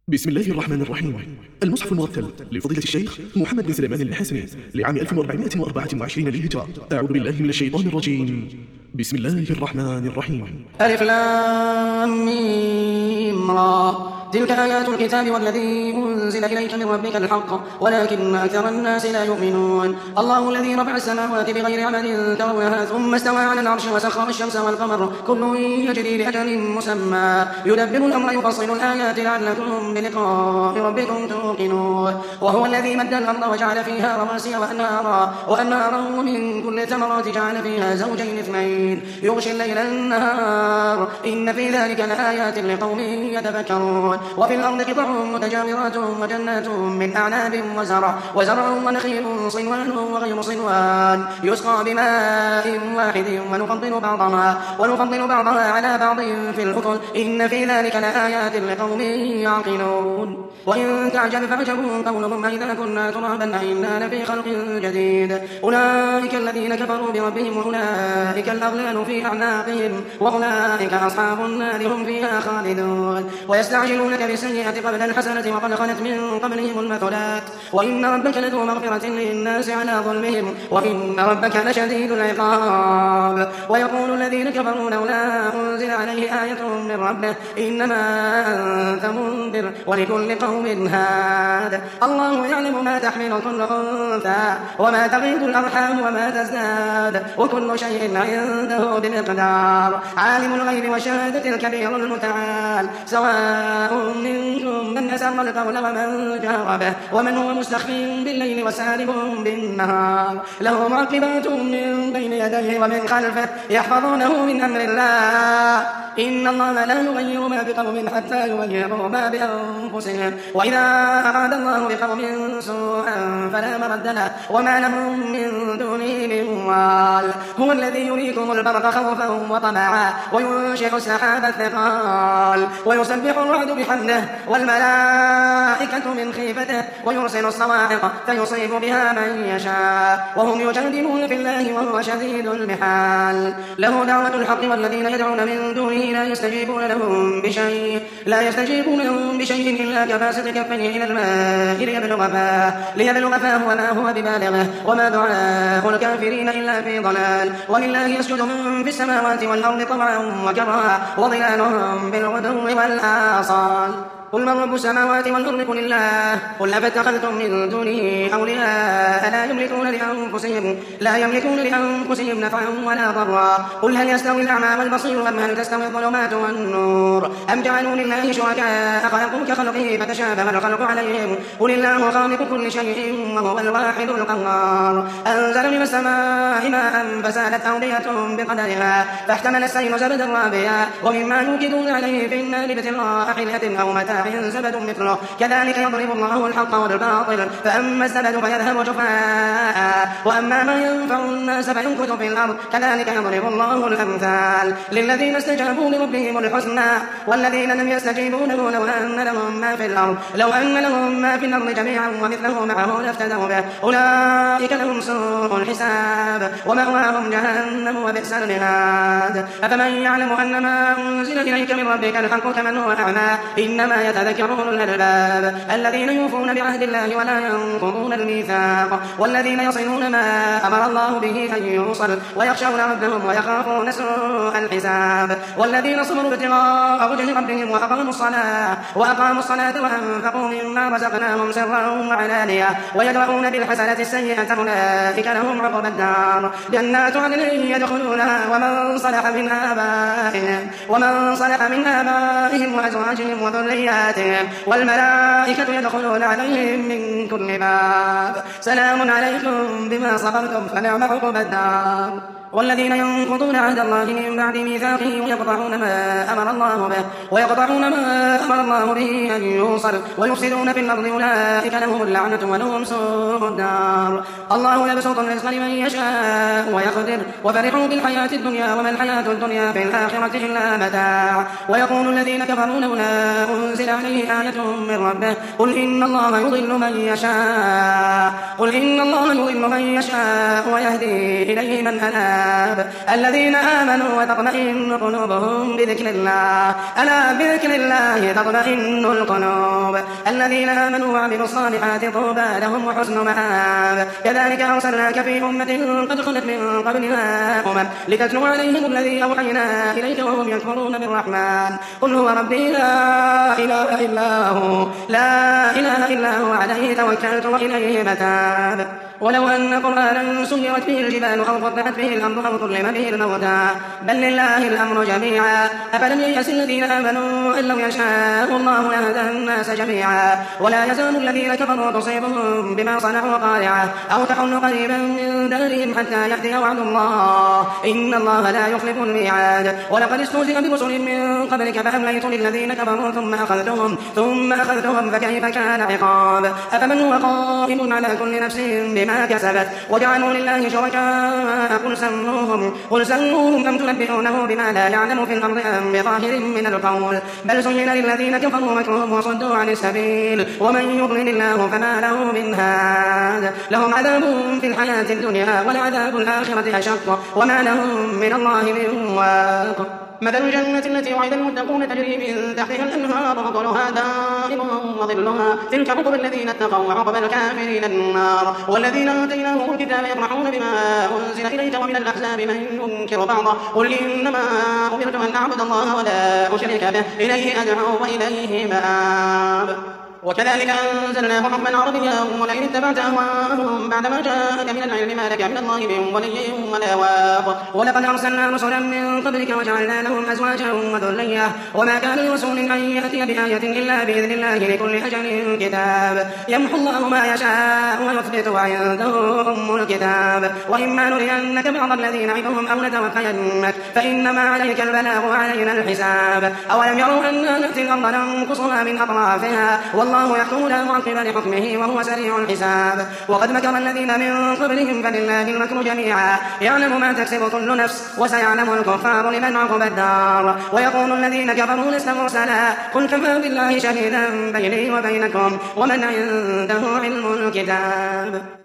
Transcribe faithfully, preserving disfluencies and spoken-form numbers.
بسم الله الرحمن الرحيم. المصحف المرتل لفضيلة الشيخ محمد بن سليمان الحسني لعام ألف وأربعمائة وأربعة وعشرين للهجرة. أعوذ بالله من الشيطان الرجيم. بسم الله الرحمن الرحيم. ألف لام ميم را. تلك آيات الكتاب والذي أنزل إليك من ربك الحق ولكن أكثر الناس لا يؤمنون. الله الذي رفع السماوات بغير عمد ترونها ثم استوى على العرش وسخر الشمس والقمر كل يجري لأجل مسمى يدبر الأمر يفصل الآيات لعلكم بلقاء ربكم توقنون. وهو الذي مد الأرض وجعل فيها رواسي وأنهارا وأنهارا ومن كل الثمرات جعل فيها زوجين اثنين يغشي الليل النهار إن في ذلك لآيات لقوم يتفكرون. وفي الأرض قطع متجاورات وجنات من أعناب وزرع وزرع ونخيل صنوان وغير صنوان يسقى بماء واحد ونفضل بعضها ونفضل بعضها على بعض في الأكل إن في ذلك لآيات لقوم يعقلون. وإن تعجب فعجب قولهم إذا كنا ترابا أئنا لفي خلق جديد أولئك الذين كفروا بربهم وأولئك الأغلال في أعناقهم وأولئك أصحاب النار هم فيها خالدون. ويستعجلونك بالسيئة قبل الحسنة وقد خلت من قبلهم المثلات وإن ربك لذو مغفرة للناس على ظلمهم وإن ربك لشديد العقاب. ويقول الذين كفروا لولا أنزل عليه آية من ربه إنما أنت منذر ولكل قوم هاد الله يعلم ما تحمل كل أنثى وما تغيض الأرحام وما تزداد وكل شيء عنده بمقدار. عالم الغيب والشهادة الكبير المتعال سواء منكم من أسر القول ومن جهر به ومن هو مستخف بالليل وسارب بالنهار له معقبات من بين يديه ومن خلفه يحفظونه من أمر الله إن الله لا يغير ما بقوم حتى يغيروا ما بأنفسهم وإذا أراد الله بقوم سوءا فلا مرد له وما لهم من دونه من وال. هو الذي يريكم البرق خوفا وطمعا وينشئ السحاب الثقال ويسبح الرعد بحمده والملائكة من خيفته ويرسل الصواعق فيصيب بها من يشاء وهم يجادلون في الله وهو شديد المحال. له دعوة الحق والذين يدعون من دونه لا يستجيبون لهم بشيء لا يستجيبون لهم بشيء إلا كباسط كفيه إلى الماء ليبلغ فاه ليبلغ فاه وما هو ببالغه وما دعاء الكافرين إلا في ضلال. ولله يسجد من في السماوات والأرض طمعا وكرها وظلالهم بالغدو والآصال. قل من رب السماوات والأرض قل الله قل أفاتخذتم من دونه أولياء لا يملكون لأنفسهم لا يملكون لأنفسهم نفعا ولا ضرا. قل هل يستوي الأعمى والبصير أم هل تستوي الظلمات والنور أم جعلوا لله شركاء خلقوا كخلقه فتشابه الخلق عليهم قل الله خالق كل شيء وهو الواحد القهار. أنزل من السماء ماء فسالت أودية بقدرها فاحتمل السيل زبدا رابيا ومما يوقدون عليه في النار ابتغاء حلية أو متاع زبد مثله كذلك يضرب الله الحق والباطل فأما الزبد فيذهب جفاء وأما ما ينفع الناس فيمكث في الأرض كذلك يضرب الله الأمثال للذين استجابوا لربهم الحسنى والذين لم يستجيبوا له لو أن لهم ما في الأرض لو أن لهم ما في الأرض جميعا ومثله معه لافتدوا به أولئك لهم سوء الحساب ومأواهم جهنم وبئس المهاد. أفمن يعلم أن ما أنزل إليك من ربك الحق كمن هو أعمى إنما يتذكر أولو الألباب الذين يوفون بعهد الله ولا ينقضون الميثاق والذين يصلون ما أمر الله به أن يوصل ويخشون ربهم ويخافون سوء الحساب. والذين صبروا ابتغاء وجه ربهم وأقاموا الصلاة وأقاموا الصلاة وأنفقوا مما رزقناهم سرا وعلانية ويدرؤون بالحسنة السيئة أولئك لهم عقبى الدار جنات عدن يدخلونها ومن صلح من آبائهم ومن صلح من آبائهم وأزواجهم وذرياتهم والملائكة يدخلون عليهم من كل باب سلام عليكم بما صبرتم فنعم عقبى الدار. والذين ينقضون عهد الله من بعد ميثاقه ويقطعون ما أمر الله به ويقطعون ما أمر الله به أن يوصل ويفسدون في الأرض أولئك لهم اللعنة ولهم سوء الدار. الله يبسط الرزق لمن يشاء ويقدر وفرحوا بالحياة الدنيا وما الحياة الدنيا في الآخرة إلا متاع. ويقول الذين كفروا لولا أنزل عليه آية من ربه قل إن الله يضل من يشاء قل إن الله يضل من يشاء ويهدي إليه من أناب الكتاب الذين آمنوا وتطمئن قلوبهم بذكر الله ألا بذكر الله تطمئن القلوب الذين آمنوا وعملوا الصالحات طوبى لهم وحسن مآب كذلك أرسلناك في أمة قد خلت من قبلها أمم لتتلو عليهم الذي أوحينا إليك وهم يكفرون بالرحمن قل هو ربي لا إله إلا هو لا إله إلا هو عليه توكلت وإليه متاب ولو أن قرآنا سيرت به الجبال أو قطعت به الأرض أو كلم به الموتى بل لله الأمر جميعا أفلم ييأس الذين آمنوا أن لو يشاء الله لهدى الناس جميعا ولا يزال الذين كفروا تصيبهم بما صنعوا قارعة أو تحل قريبا من دارهم حتى يأتي وعد الله إن الله لا يخلف الميعاد ولقد استهزئ برسل من قبلك فأمليت للذين كفروا ثم أخذتهم ثم أخذتهم فكيف كان عقاب أفمن هو قائم على كل نفس بما كسبت وجعلوا لله شركاء قل سموهم قل سموهم أم تنبئونه بما لا يعلم في الأرض أم بظاهر من القول بل زين للذين كفروا مكرهم وصدوا عن السبيل ومن يضلل الله فما له من هاد لهم عذاب في الحياة الدنيا ولعذاب الآخرة أشق وما لهم من الله من واق مثل الجنة التي وعد المتقون تجري من تحتها الأنهار أطلها دائم وظلها تلك عقبى الذين اتقوا وعقبى الكافرين النار والذين آتيناهم الكتاب يفرحون بما أنزل إليك ومن الأحزاب من ينكر بعضه قل إنما أمرت أن أعبد الله ولا أشرك به إليه أدعو وإليه مآب وكذلك أنزلناه حكما عربيا ولئن اتبعت أهواءهم بعدما جاءك من العلم ما لك من الله من ولي ولا واق ولقد أرسلنا رسلا من قبلك وجعلنا لهم أزواجا وذرية وما كان لرسول أن يأتي بآية إلا بإذن الله لكل أجل كتاب يمحو الله ما يشاء ويثبت وعنده أم الكتاب وإما نرينك بعض الذين نعدهم أو نتوفينك فإنما عليك البلاغ وعلينا الحساب أولم يروا أنا نأتي الأرض ننقصها من أطرافها الله يحكم لا معقب لحكمه وهو سريع الحساب وقد مكر الذين من قبلهم فلله المكر جميعا يعلم ما تكسب كل نفس وسيعلم الكفار لمن عقب الدار ويقول الذين كفروا لست مرسلا قل كفى بالله شهيدا بيني وبينكم ومن عنده علم الكتاب